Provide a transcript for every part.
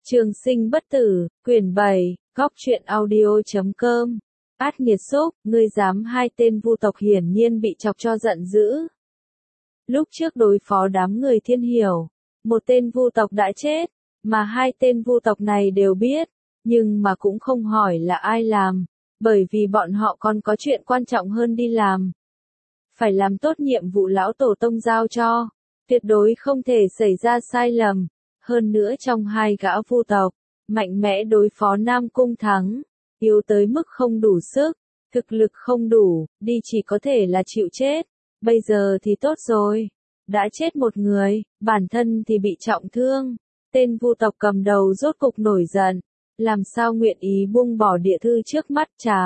Trường sinh bất tử, quyển 7, góc truyện audio.com. Át nghiệt xúc, ngươi dám hai tên vu tộc hiển nhiên bị chọc cho giận dữ. Lúc trước đối phó đám người Thiên Hiểu, một tên vu tộc đã chết, mà hai tên vu tộc này đều biết, nhưng mà cũng không hỏi là ai làm, bởi vì bọn họ còn có chuyện quan trọng hơn đi làm. Phải làm tốt nhiệm vụ lão tổ tông giao cho, tuyệt đối không thể xảy ra sai lầm. Hơn nữa trong hai gã vu tộc, mạnh mẽ đối phó Nam Cung Thắng, yếu tới mức không đủ sức, thực lực không đủ, đi chỉ có thể là chịu chết. Bây giờ thì tốt rồi, đã chết một người, bản thân thì bị trọng thương. Tên vu tộc cầm đầu rốt cục nổi giận, làm sao nguyện ý buông bỏ địa thư trước mắt trá.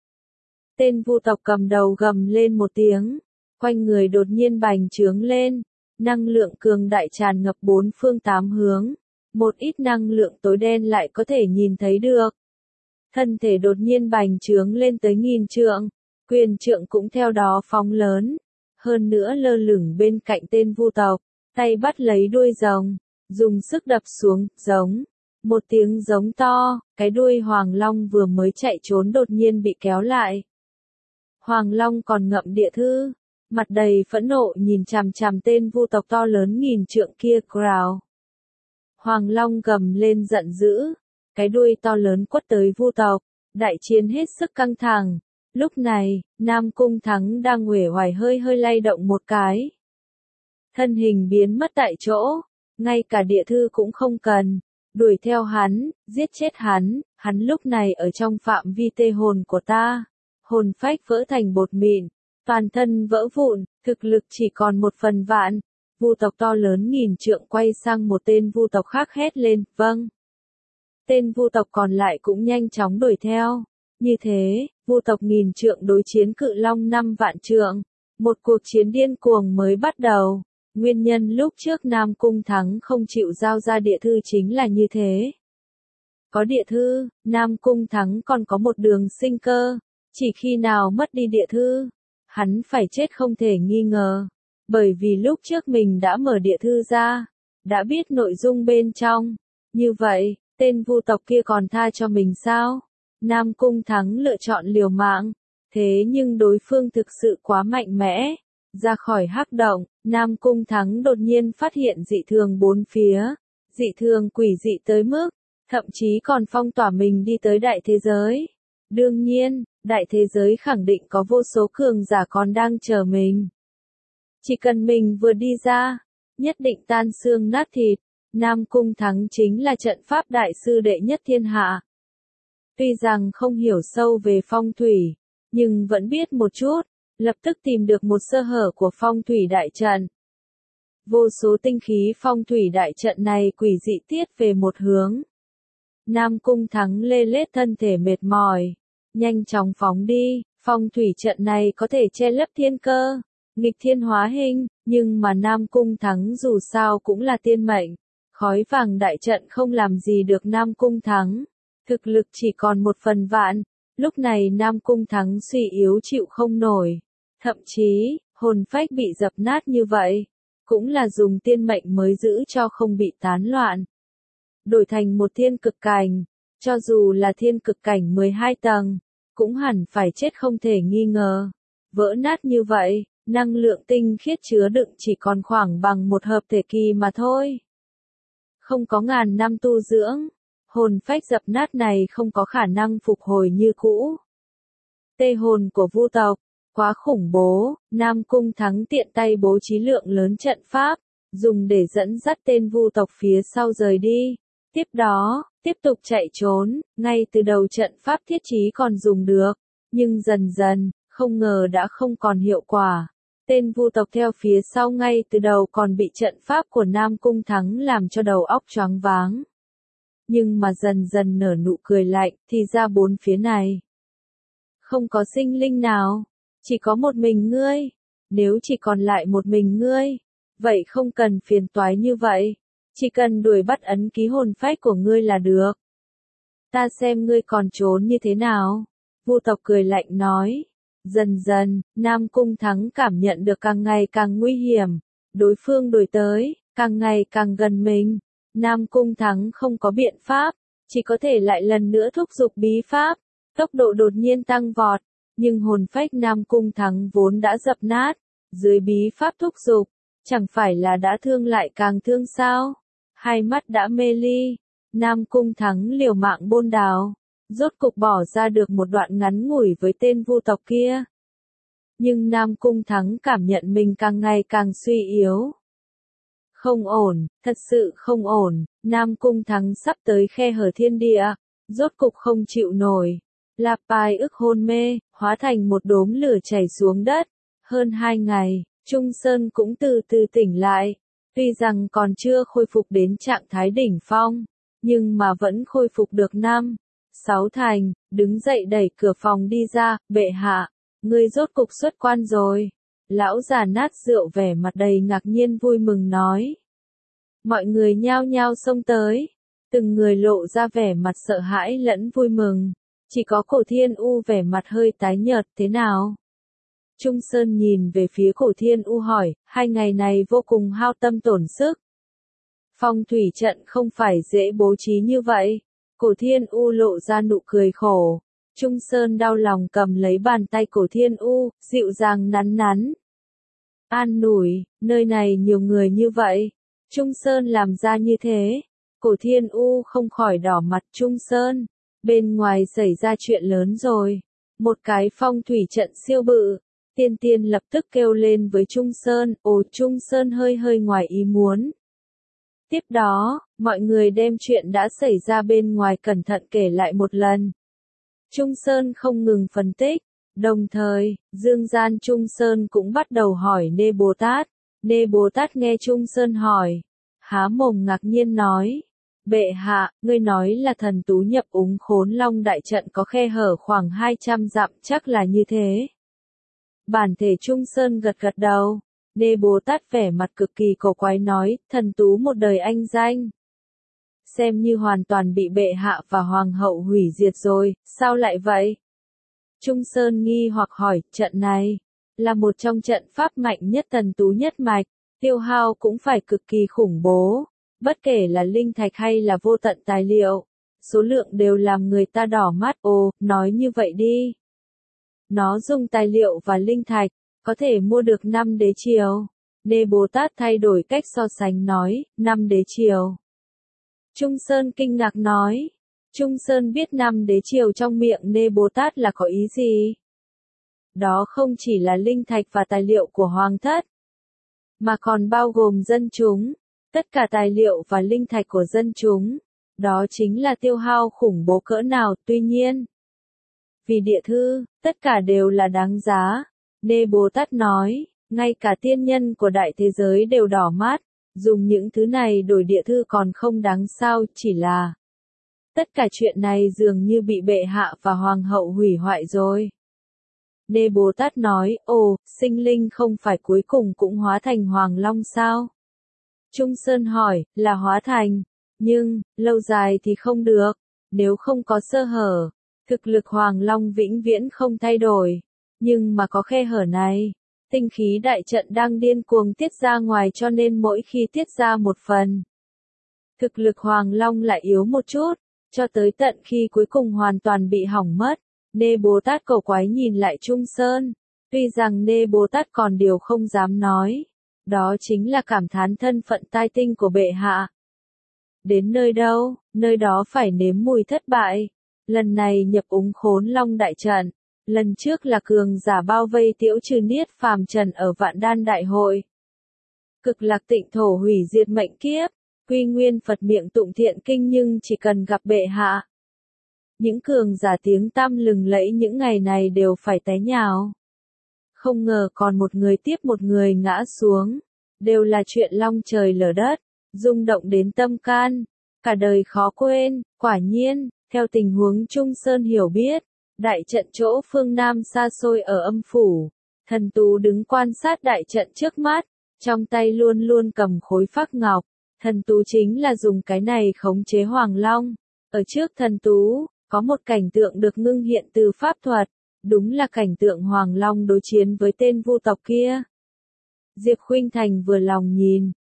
Tên vu tộc cầm đầu gầm lên một tiếng, quanh người đột nhiên bành trướng lên. Năng lượng cường đại tràn ngập bốn phương tám hướng, một ít năng lượng tối đen lại có thể nhìn thấy được. Thân thể đột nhiên bành trướng lên tới 1000 trượng, quyền trượng cũng theo đó phóng lớn, hơn nữa lơ lửng bên cạnh tên vu tộc, tay bắt lấy đuôi rồng, dùng sức đập xuống, giống. Một tiếng giống to, cái đuôi Hoàng Long vừa mới chạy trốn đột nhiên bị kéo lại. Hoàng Long còn ngậm địa thư, mặt đầy phẫn nộ nhìn chằm chằm tên vu tộc to lớn 1000 trượng kia growl. Hoàng Long gầm lên giận dữ, cái đuôi to lớn quất tới vu tộc, đại chiến hết sức căng thẳng. Lúc này, Nam Cung Thắng đang uể oải hơi lay động một cái. Thân hình biến mất tại chỗ, ngay cả địa thư cũng không cần, đuổi theo hắn, giết chết hắn lúc này ở trong phạm vi tê hồn của ta. Hồn phách vỡ thành bột mịn, toàn thân vỡ vụn, thực lực chỉ còn 1/1000. Vu tộc to lớn 1000 trượng quay sang một tên vu tộc khác hét lên, vâng. Tên vu tộc còn lại cũng nhanh chóng đuổi theo. Như thế, vu tộc 1000 trượng đối chiến cự long 5 vạn trượng. Một cuộc chiến điên cuồng mới bắt đầu. Nguyên nhân lúc trước Nam Cung Thắng không chịu giao ra địa thư chính là như thế. Có địa thư, Nam Cung Thắng còn có một đường sinh cơ. Chỉ khi nào mất đi địa thư, hắn phải chết không thể nghi ngờ, bởi vì lúc trước mình đã mở địa thư ra, đã biết nội dung bên trong. Như vậy, tên vu tộc kia còn tha cho mình sao? Nam Cung Thắng lựa chọn liều mạng, thế nhưng đối phương thực sự quá mạnh mẽ. Ra khỏi hắc động, Nam Cung Thắng đột nhiên phát hiện dị thường bốn phía, dị thường quỷ dị tới mức, thậm chí còn phong tỏa mình đi tới đại thế giới. Đương nhiên, đại thế giới khẳng định có vô số cường giả còn đang chờ mình. Chỉ cần mình vừa đi ra, nhất định tan xương nát thịt. Nam Cung Thắng chính là trận pháp đại sư đệ nhất thiên hạ. Tuy rằng không hiểu sâu về phong thủy, nhưng vẫn biết một chút, lập tức tìm được một sơ hở của phong thủy đại trận. Vô số tinh khí phong thủy đại trận này quỷ dị tiết về một hướng. Nam Cung Thắng lê lết thân thể mệt mỏi, nhanh chóng phóng đi. Phong thủy trận này có thể che lấp thiên cơ, nghịch thiên hóa hình, nhưng mà Nam Cung Thắng dù sao cũng là tiên mệnh. Khói vàng đại trận không làm gì được Nam Cung Thắng. Thực lực chỉ còn 1/1000. Lúc này Nam Cung Thắng suy yếu chịu không nổi. Thậm chí, hồn phách bị dập nát như vậy, cũng là dùng tiên mệnh mới giữ cho không bị tán loạn. Đổi thành một thiên cực cảnh, cho dù là thiên cực cảnh 12 tầng, cũng hẳn phải chết không thể nghi ngờ. Vỡ nát như vậy, năng lượng tinh khiết chứa đựng chỉ còn khoảng bằng một hợp thể kỳ mà thôi. Không có ngàn năm tu dưỡng, hồn phách dập nát này không có khả năng phục hồi như cũ. Tê hồn của vu tộc, quá khủng bố. Nam Cung Thắng tiện tay bố trí lượng lớn trận pháp, dùng để dẫn dắt tên vu tộc phía sau rời đi. Tiếp đó, tiếp tục chạy trốn, ngay từ đầu trận pháp thiết trí còn dùng được, nhưng dần dần, không ngờ đã không còn hiệu quả. Tên vu tộc theo phía sau ngay từ đầu còn bị trận pháp của Nam Cung Thắng làm cho đầu óc choáng váng. Nhưng mà dần dần nở nụ cười lạnh, thì ra bốn phía này không có sinh linh nào, chỉ có một mình ngươi. Nếu chỉ còn lại một mình ngươi, vậy không cần phiền toái như vậy, chỉ cần đuổi bắt ấn ký hồn phách của ngươi là được. Ta xem ngươi còn trốn như thế nào. Vu tộc cười lạnh nói. Dần dần, Nam Cung Thắng cảm nhận được càng ngày càng nguy hiểm, đối phương đuổi tới, càng ngày càng gần mình. Nam Cung Thắng không có biện pháp, chỉ có thể lại lần nữa thúc giục bí pháp, tốc độ đột nhiên tăng vọt, nhưng hồn phách Nam Cung Thắng vốn đã dập nát, dưới bí pháp thúc giục, chẳng phải là đã thương lại càng thương sao? Hai mắt đã mê ly, Nam Cung Thắng liều mạng bôn đào, rốt cục bỏ ra được một đoạn ngắn ngủi với tên vu tộc kia. Nhưng Nam Cung Thắng cảm nhận mình càng ngày càng suy yếu. Không ổn, thật sự không ổn, Nam Cung Thắng sắp tới khe hở thiên địa, rốt cục không chịu nổi. Lạp Pai ức hôn mê, hóa thành một đốm lửa chảy xuống đất. Hơn 2 ngày, Trung Sơn cũng từ từ tỉnh lại. Tuy rằng còn chưa khôi phục đến trạng thái đỉnh phong, nhưng mà vẫn khôi phục được 5-6 thành, đứng dậy đẩy cửa phòng đi ra, bệ hạ, ngươi rốt cục xuất quan rồi. Lão già nát rượu vẻ mặt đầy ngạc nhiên vui mừng nói. Mọi người nhao nhao xông tới, từng người lộ ra vẻ mặt sợ hãi lẫn vui mừng, chỉ có Cổ Thiên U vẻ mặt hơi tái nhợt. Thế nào? Trung Sơn nhìn về phía Cổ Thiên U hỏi, 2 ngày này vô cùng hao tâm tổn sức. Phong thủy trận không phải dễ bố trí như vậy. Cổ Thiên U lộ ra nụ cười khổ. Trung Sơn đau lòng cầm lấy bàn tay Cổ Thiên U, dịu dàng nắn nắn. An ủi, nơi này nhiều người như vậy. Trung Sơn làm ra như thế. Cổ Thiên U không khỏi đỏ mặt. Trung Sơn, bên ngoài xảy ra chuyện lớn rồi. Một cái phong thủy trận siêu bự. Tiên Tiên lập tức kêu lên với Trung Sơn. Ồ, Trung Sơn hơi hơi ngoài ý muốn. Tiếp đó, mọi người đem chuyện đã xảy ra bên ngoài cẩn thận kể lại một lần. Trung Sơn không ngừng phân tích. Đồng thời, dương gian Trung Sơn cũng bắt đầu hỏi Nê Bồ Tát. Nê Bồ Tát nghe Trung Sơn hỏi, há mồm ngạc nhiên nói. Bệ hạ, ngươi nói là thần tú nhập úng Khốn Long đại trận có khe hở khoảng 200 dặm, chắc là như thế. Bản thể Trung Sơn gật gật đầu. Nê Bồ Tát vẻ mặt cực kỳ cổ quái nói, thần tú một đời anh danh. Xem như hoàn toàn bị bệ hạ và hoàng hậu hủy diệt rồi, sao lại vậy? Trung Sơn nghi hoặc hỏi, trận này, là một trong trận pháp mạnh nhất thần tú nhất mạch, tiêu hao cũng phải cực kỳ khủng bố, bất kể là linh thạch hay là vô tận tài liệu, số lượng đều làm người ta đỏ mắt. Ồ, nói như vậy đi. Nó dùng tài liệu và linh thạch, có thể mua được 5 đế triều. Nê Bồ Tát thay đổi cách so sánh nói, 5 đế triều. Trung Sơn kinh ngạc nói. Trung Sơn biết 5 đế triều trong miệng Nê Bồ Tát là có ý gì? Đó không chỉ là linh thạch và tài liệu của hoàng thất, mà còn bao gồm dân chúng, tất cả tài liệu và linh thạch của dân chúng. Đó chính là tiêu hao khủng bố cỡ nào. Tuy nhiên, vì địa thư, tất cả đều là đáng giá. Nê Bồ Tát nói, ngay cả tiên nhân của đại thế giới đều đỏ mắt, dùng những thứ này đổi địa thư còn không đáng sao, chỉ là tất cả chuyện này dường như bị bệ hạ và hoàng hậu hủy hoại rồi. Nê Bồ Tát nói, ồ, sinh linh không phải cuối cùng cũng hóa thành hoàng long sao? Trung Sơn hỏi, là hóa thành, nhưng, lâu dài thì không được, nếu không có sơ hở, thực lực hoàng long vĩnh viễn không thay đổi. Nhưng mà có khe hở này, tinh khí đại trận đang điên cuồng tiết ra ngoài cho nên mỗi khi tiết ra một phần, thực lực hoàng long lại yếu một chút, cho tới tận khi cuối cùng hoàn toàn bị hỏng mất. Nê Bồ Tát cầu quái nhìn lại Trung Sơn, tuy rằng Nê Bồ Tát còn điều không dám nói, đó chính là cảm thán thân phận tai tinh của bệ hạ. Đến nơi đâu, nơi đó phải nếm mùi thất bại. Lần này nhập úng Khốn Long đại trận, lần trước là cường giả bao vây Tiễu Trừ Niết phàm trần ở Vạn Đan đại hội. Cực Lạc Tịnh Thổ hủy diệt mệnh kiếp, Quy Nguyên Phật miệng tụng thiện kinh, nhưng chỉ cần gặp bệ hạ, những cường giả tiếng tăm lừng lẫy những ngày này đều phải té nhào. Không ngờ còn một người tiếp một người ngã xuống, đều là chuyện long trời lở đất, rung động đến tâm can, cả đời khó quên. Quả nhiên, theo tình huống Trung Sơn hiểu biết, đại trận chỗ phương Nam xa xôi ở âm phủ, thần tú đứng quan sát đại trận trước mắt, trong tay luôn luôn cầm khối phác ngọc. Thần tú chính là dùng cái này khống chế Hoàng Long. Ở trước thần tú, có một cảnh tượng được ngưng hiện từ pháp thuật, đúng là cảnh tượng Hoàng Long đối chiến với tên vu tộc kia. Diệp Khuynh Thành vừa lòng nhìn,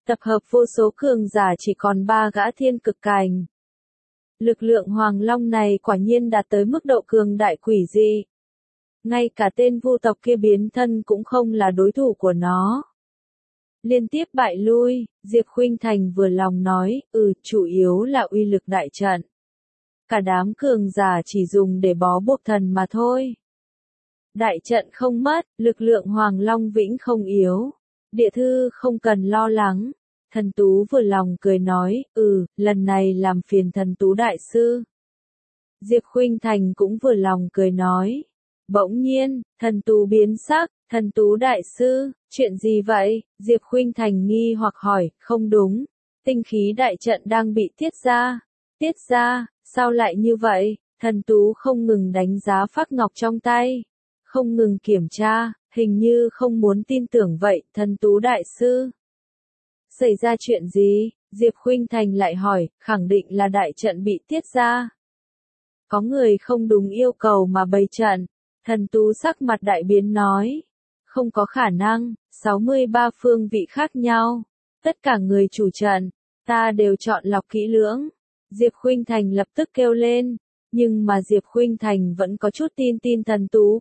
tập hợp vô số cường giả chỉ còn 3 gã thiên cực cảnh. Lực lượng Hoàng Long này quả nhiên đạt tới mức độ cường đại quỷ dị. Ngay cả tên vu tộc kia biến thân cũng không là đối thủ của nó. Liên tiếp bại lui, Diệp Khuynh Thành vừa lòng nói, chủ yếu là uy lực đại trận. Cả đám cường giả chỉ dùng để bó buộc thần mà thôi. Đại trận không mất, lực lượng Hoàng Long Vĩnh không yếu. Địa thư không cần lo lắng. Thần Tú vừa lòng cười nói, lần này làm phiền Thần Tú đại sư. Diệp Khuynh Thành cũng vừa lòng cười nói. Bỗng nhiên, Thần Tú biến sắc, Thần Tú đại sư, chuyện gì vậy? Diệp Khuynh Thành nghi hoặc hỏi, không đúng. Tinh khí đại trận đang bị tiết ra. Tiết ra, sao lại như vậy? Thần Tú không ngừng đánh giá phác ngọc trong tay. Không ngừng kiểm tra, hình như không muốn tin tưởng vậy, Thần Tú đại sư. Xảy ra chuyện gì? Diệp Khuynh Thành lại hỏi, khẳng định là đại trận bị tiết ra. Có người không đúng yêu cầu mà bày trận. Thần Tú sắc mặt đại biến nói. Không có khả năng, 63 phương vị khác nhau. Tất cả người chủ trận, ta đều chọn lọc kỹ lưỡng. Diệp Khuynh Thành lập tức kêu lên. Nhưng mà Diệp Khuynh Thành vẫn có chút tin Thần Tú,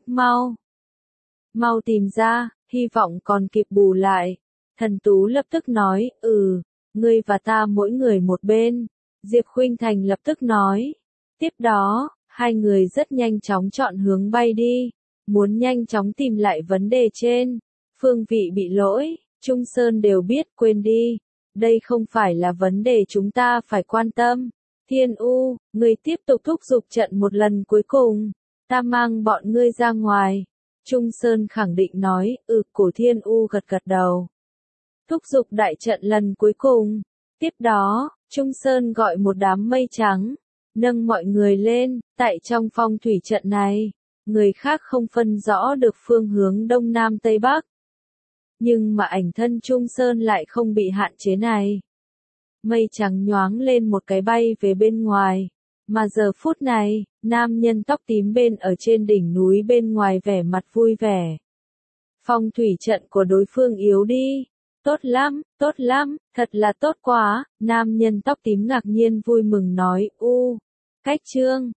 mau tìm ra, hy vọng còn kịp bù lại. Thần Tú lập tức nói, ngươi và ta mỗi người một bên. Diệp Khuynh Thành lập tức nói. Tiếp đó, hai người rất nhanh chóng chọn hướng bay đi. Muốn nhanh chóng tìm lại vấn đề trên. Phương vị bị lỗi, Trung Sơn đều biết, quên đi. Đây không phải là vấn đề chúng ta phải quan tâm. Thiên U, ngươi tiếp tục thúc giục trận một lần cuối cùng. Ta mang bọn ngươi ra ngoài. Trung Sơn khẳng định nói, Cổ Thiên U gật gật đầu. Thúc giục đại trận lần cuối cùng. Tiếp đó, Trung Sơn gọi một đám mây trắng. Nâng mọi người lên, tại trong phong thủy trận này. Người khác không phân rõ được phương hướng Đông Nam Tây Bắc. Nhưng mà ảnh thân Trung Sơn lại không bị hạn chế này. Mây trắng nhoáng lên một cái bay về bên ngoài. Mà giờ phút này, nam nhân tóc tím bên ở trên đỉnh núi bên ngoài vẻ mặt vui vẻ. Phong thủy trận của đối phương yếu đi. Tốt lắm, thật là tốt quá. Nam nhân tóc tím ngạc nhiên vui mừng nói, cách chương.